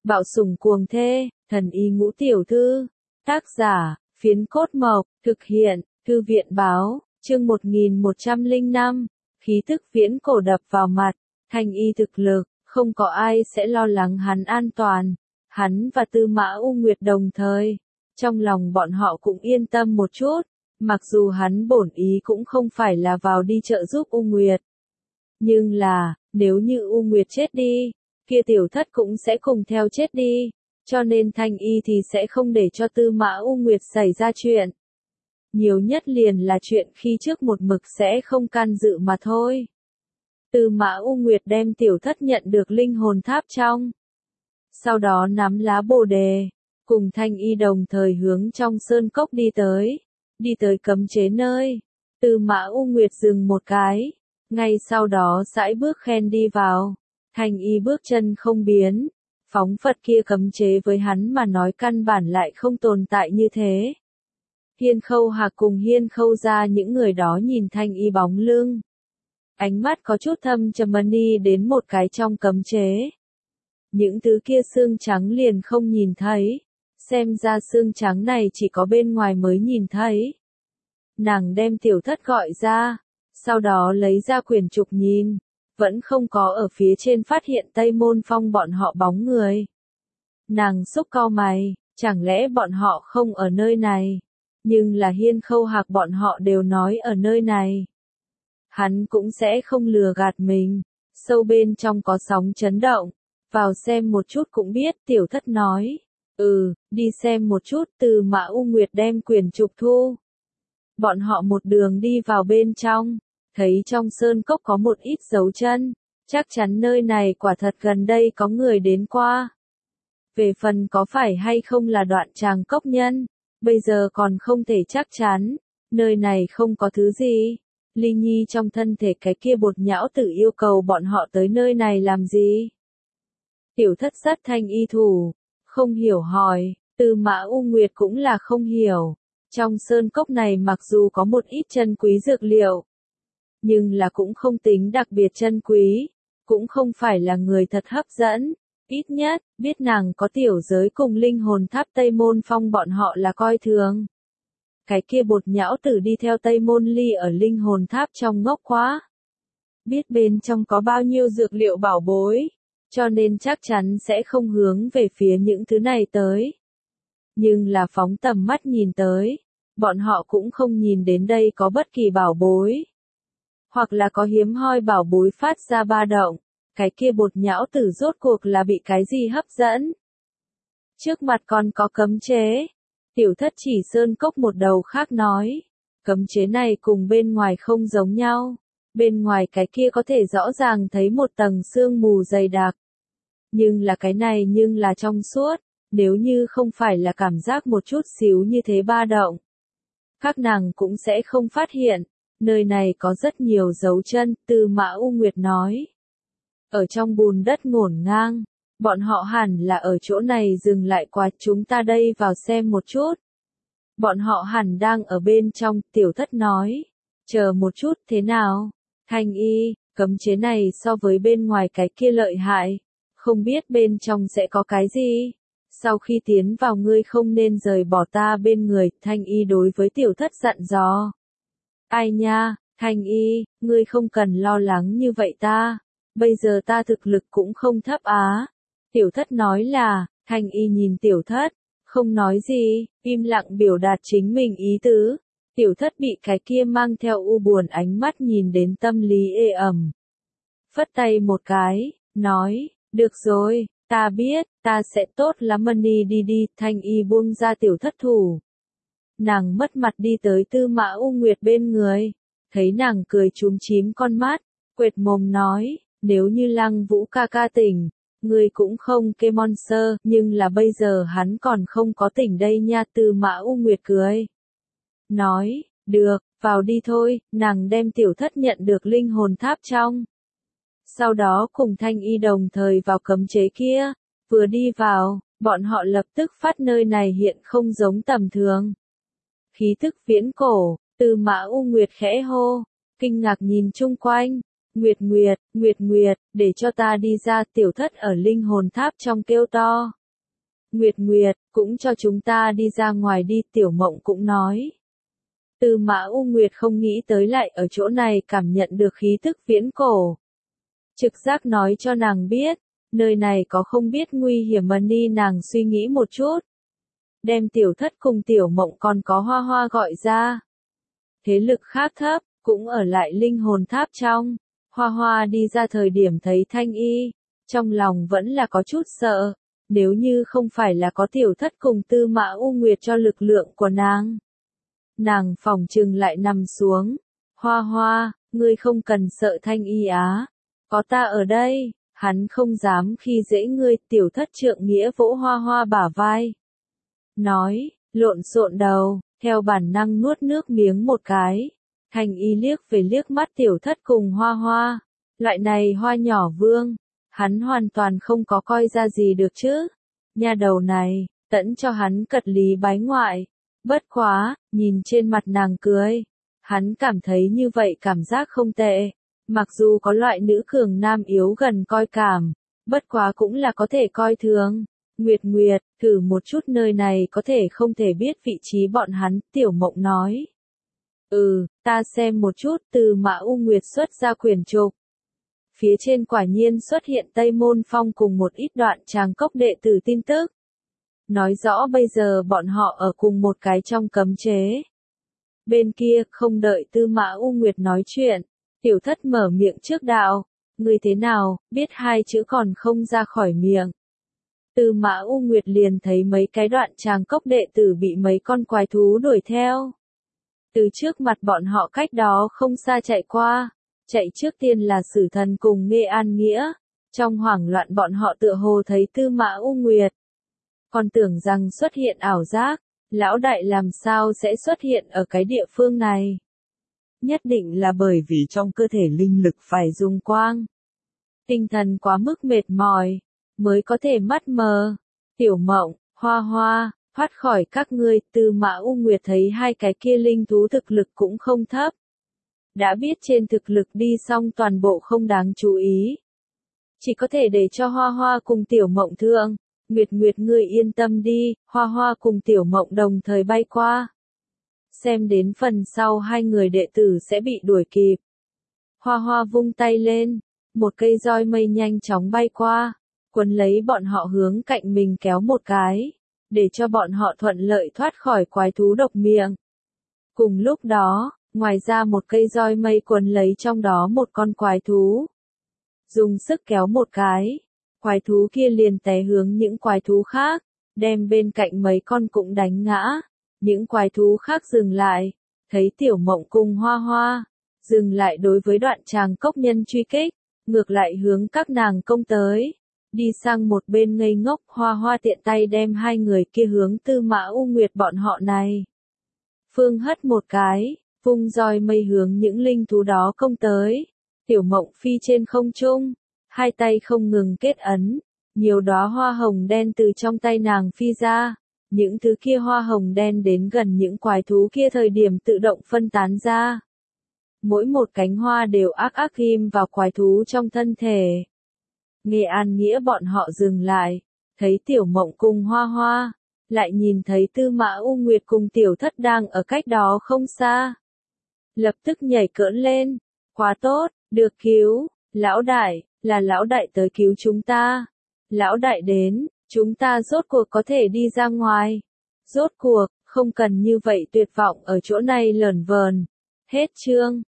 Bạo sủng cuồng thê, thần y ngũ tiểu thư. Tác giả, Phiến Cốt Mộc, thực hiện, Thư viện báo, chương 1105, khí tức viễn cổ đập vào mặt, Thanh y thực lực, không có ai sẽ lo lắng hắn an toàn. Hắn và Tư Mã U Nguyệt đồng thời, trong lòng bọn họ cũng yên tâm một chút, mặc dù hắn bổn ý cũng không phải là vào đi trợ giúp U Nguyệt. Nhưng là, nếu như U Nguyệt chết đi, kia tiểu thất cũng sẽ cùng theo chết đi, cho nên Thanh y thì sẽ không để cho Tư Mã U Nguyệt xảy ra chuyện. Nhiều nhất liền là chuyện khi trước một mực sẽ không can dự mà thôi. Tư Mã U Nguyệt đem tiểu thất nhận được linh hồn tháp trong. Sau đó nắm lá bồ đề, cùng Thanh y đồng thời hướng trong sơn cốc đi tới cấm chế nơi. Tư Mã U Nguyệt dừng một cái, ngay sau đó sải bước khen đi vào. Thanh y bước chân không biến, phóng phật kia cấm chế với hắn mà nói căn bản lại không tồn tại như thế. Hiên Khâu Hạc cùng Hiên Khâu gia những người đó nhìn Thanh y bóng lưng. Ánh mắt có chút thâm trầm đi đến một cái trong cấm chế. Những thứ kia xương trắng liền không nhìn thấy, xem ra xương trắng này chỉ có bên ngoài mới nhìn thấy. Nàng đem tiểu thất gọi ra, sau đó lấy ra quyển trục nhìn, vẫn không có ở phía trên phát hiện Tây Môn Phong bọn họ bóng người. Nàng xúc cau mày, chẳng lẽ bọn họ không ở nơi này, nhưng là Hiên Khâu Hạc bọn họ đều nói ở nơi này. Hắn cũng sẽ không lừa gạt mình, sâu bên trong có sóng chấn động, vào xem một chút cũng biết. Tiểu thất nói, đi xem một chút. Tư Mã U Nguyệt đem quyển trục thu. Bọn họ một đường đi vào bên trong, thấy trong sơn cốc có một ít dấu chân, chắc chắn nơi này quả thật gần đây có người đến qua. Về phần có phải hay không là Đoạn Tràng cốc nhân, bây giờ còn không thể chắc chắn, nơi này không có thứ gì. Ly Nhi trong thân thể cái kia bột nhão tử yêu cầu bọn họ tới nơi này làm gì? Tiểu thất rất thanh y thủ, không hiểu hỏi. Tư Mã U Nguyệt cũng là không hiểu. Trong sơn cốc này mặc dù có một ít chân quý dược liệu, nhưng là cũng không tính đặc biệt chân quý, cũng không phải là người thật hấp dẫn. Ít nhất, biết nàng có tiểu giới cùng linh hồn tháp Tây Môn Phong bọn họ là coi thường. Cái kia bột nhão tử đi theo Tây Môn Ly ở linh hồn tháp trong ngốc quá. Biết bên trong có bao nhiêu dược liệu bảo bối, cho nên chắc chắn sẽ không hướng về phía những thứ này tới. Nhưng là phóng tầm mắt nhìn tới, bọn họ cũng không nhìn đến đây có bất kỳ bảo bối. Hoặc là có hiếm hoi bảo bối phát ra ba động, cái kia bột nhão tử rốt cuộc là bị cái gì hấp dẫn. Trước mặt còn có cấm chế. Tiểu thất chỉ sơn cốc một đầu khác nói, cấm chế này cùng bên ngoài không giống nhau. Bên ngoài cái kia có thể rõ ràng thấy một tầng sương mù dày đặc. Nhưng là cái này nhưng là trong suốt, nếu như không phải là cảm giác một chút xíu như thế ba động, các nàng cũng sẽ không phát hiện. Nơi này có rất nhiều dấu chân. Tư Mã U Nguyệt nói. Ở trong bùn đất ngổn ngang, bọn họ hẳn là ở chỗ này dừng lại qua. Chúng ta đây vào xem một chút. Bọn họ hẳn đang ở bên trong. Tiểu thất nói. Chờ một chút. Thế nào? Thanh y, cấm chế này so với bên ngoài cái kia lợi hại. Không biết bên trong sẽ có cái gì. Sau khi tiến vào ngươi không nên rời bỏ ta bên người. Thanh y đối với tiểu thất dặn dò. Ai nha, Thanh y, ngươi không cần lo lắng như vậy ta. Bây giờ ta thực lực cũng không thấp á. Tiểu thất nói là. Thanh y nhìn tiểu thất, không nói gì, im lặng biểu đạt chính mình ý tứ. Tiểu thất bị cái kia mang theo u buồn ánh mắt nhìn đến tâm lý ê ẩm. Phất tay một cái, nói, được rồi, ta biết, ta sẽ tốt lắm đi. Thanh y buông ra tiểu thất thủ. Nàng mất mặt đi tới Tư Mã U Nguyệt bên người, thấy nàng cười chúm chím con mắt, quệt mồm nói, nếu như Lăng Vũ ca ca tỉnh, ngươi cũng không kê monster, nhưng là bây giờ hắn còn không có tỉnh đây nha. Tư Mã U Nguyệt cười. Nói, được, vào đi thôi. Nàng đem tiểu thất nhận được linh hồn tháp trong. Sau đó cùng Thanh y đồng thời vào cấm chế kia, vừa đi vào, bọn họ lập tức phát nơi này hiện không giống tầm thường. Khí tức viễn cổ. Tư Mã U Nguyệt khẽ hô, kinh ngạc nhìn chung quanh, Nguyệt Nguyệt, Nguyệt Nguyệt, để cho ta đi ra. Tiểu Thất ở linh hồn tháp trong kêu to. Nguyệt Nguyệt, cũng cho chúng ta đi ra ngoài đi. Tiểu Mộng cũng nói. Tư Mã U Nguyệt không nghĩ tới lại ở chỗ này cảm nhận được khí tức viễn cổ. Trực giác nói cho nàng biết, nơi này có không biết nguy hiểm mà ni. Nàng suy nghĩ một chút. Đem Tiểu Thất cùng Tiểu Mộng còn có Hoa Hoa gọi ra. Thế lực khác thấp, cũng ở lại linh hồn tháp trong. Hoa Hoa đi ra thời điểm thấy Thanh Y, trong lòng vẫn là có chút sợ, nếu như không phải là có Tiểu Thất cùng Tư Mã U Nguyệt cho lực lượng của nàng. Nàng phòng trừng lại nằm xuống. Hoa Hoa, ngươi không cần sợ Thanh Y á, có ta ở đây, hắn không dám khi dễ ngươi. Tiểu Thất trượng nghĩa vỗ Hoa Hoa bả vai. Nói, lộn xộn đầu, theo bản năng nuốt nước miếng một cái. Thanh Y liếc về liếc mắt Tiểu Thất cùng Hoa Hoa. Loại này hoa nhỏ vương, hắn hoàn toàn không có coi ra gì được chứ. Nha đầu này, tẫn cho hắn cật lý bái ngoại. Bất quá, nhìn trên mặt nàng cười. Hắn cảm thấy như vậy cảm giác không tệ. Mặc dù có loại nữ cường nam yếu gần coi cảm. Bất quá cũng là có thể coi thường. Nguyệt Nguyệt, thử một chút nơi này có thể không thể biết vị trí bọn hắn. Tiểu Mộng nói. Ta xem một chút. Tư Mã U Nguyệt xuất ra quyển trục. Phía trên quả nhiên xuất hiện Tây Môn Phong cùng một ít đoạn Tràng Cốc đệ tử tin tức. Nói rõ bây giờ bọn họ ở cùng một cái trong cấm chế. Bên kia, không đợi Tư Mã U Nguyệt nói chuyện, Tiểu Thất mở miệng trước đạo. Ngươi thế nào, biết hai chữ còn không ra khỏi miệng. Tư Mã U Nguyệt liền thấy mấy cái đoạn Tràng Cốc đệ tử bị mấy con quái thú đuổi theo. Từ trước mặt bọn họ cách đó không xa chạy qua. Chạy trước tiên là Sử Thần cùng Nghê An Nghĩa. Trong hoảng loạn bọn họ tựa hồ thấy Tư Mã U Nguyệt. Còn tưởng rằng xuất hiện ảo giác, lão đại làm sao sẽ xuất hiện ở cái địa phương này. Nhất định là bởi vì trong cơ thể linh lực phải dùng quang. Tinh thần quá mức mệt mỏi, mới có thể mắt mờ. Tiểu Mộng, Hoa Hoa, thoát khỏi các ngươi. Tư Mã U Nguyệt thấy hai cái kia linh thú thực lực cũng không thấp. Đã biết trên thực lực đi xong toàn bộ không đáng chú ý. Chỉ có thể để cho Hoa Hoa cùng Tiểu Mộng thượng. Nguyệt Nguyệt ngươi yên tâm đi. Hoa Hoa cùng Tiểu Mộng đồng thời bay qua. Xem đến phần sau hai người đệ tử sẽ bị đuổi kịp. Hoa Hoa vung tay lên. Một cây roi mây nhanh chóng bay qua. Quấn lấy bọn họ hướng cạnh mình kéo một cái. Để cho bọn họ thuận lợi thoát khỏi quái thú độc miệng. Cùng lúc đó, ngoài ra một cây roi mây quấn lấy trong đó một con quái thú. Dùng sức kéo một cái. Quái thú kia liền té hướng những quái thú khác. Đem bên cạnh mấy con cũng đánh ngã. Những quái thú khác dừng lại. Thấy Tiểu Mộng cùng Hoa Hoa. Dừng lại đối với đoạn Tràng Cốc nhân truy kích. Ngược lại hướng các nàng công tới. Đi sang một bên ngây ngốc. Hoa Hoa tiện tay đem hai người kia hướng Tư Mã U Nguyệt bọn họ này. Phương hất một cái. Vung roi mây hướng những linh thú đó công tới. Tiểu Mộng phi trên không trung. Hai tay không ngừng kết ấn. Nhiều đóa hoa hồng đen từ trong tay nàng phi ra. Những thứ kia hoa hồng đen đến gần những quái thú kia thời điểm tự động phân tán ra. Mỗi một cánh hoa đều ác ghim vào quái thú trong thân thể. Nghê An Nghĩa bọn họ dừng lại. Thấy Tiểu Mộng cùng Hoa Hoa. Lại nhìn thấy Tư Mã U Nguyệt cùng Tiểu Thất đang ở cách đó không xa. Lập tức nhảy cỡn lên. Quá tốt, được cứu. Lão đại, là lão đại tới cứu chúng ta. Lão đại đến, chúng ta rốt cuộc có thể đi ra ngoài. Rốt cuộc, không cần như vậy tuyệt vọng ở chỗ này lởn vởn. Hết chương.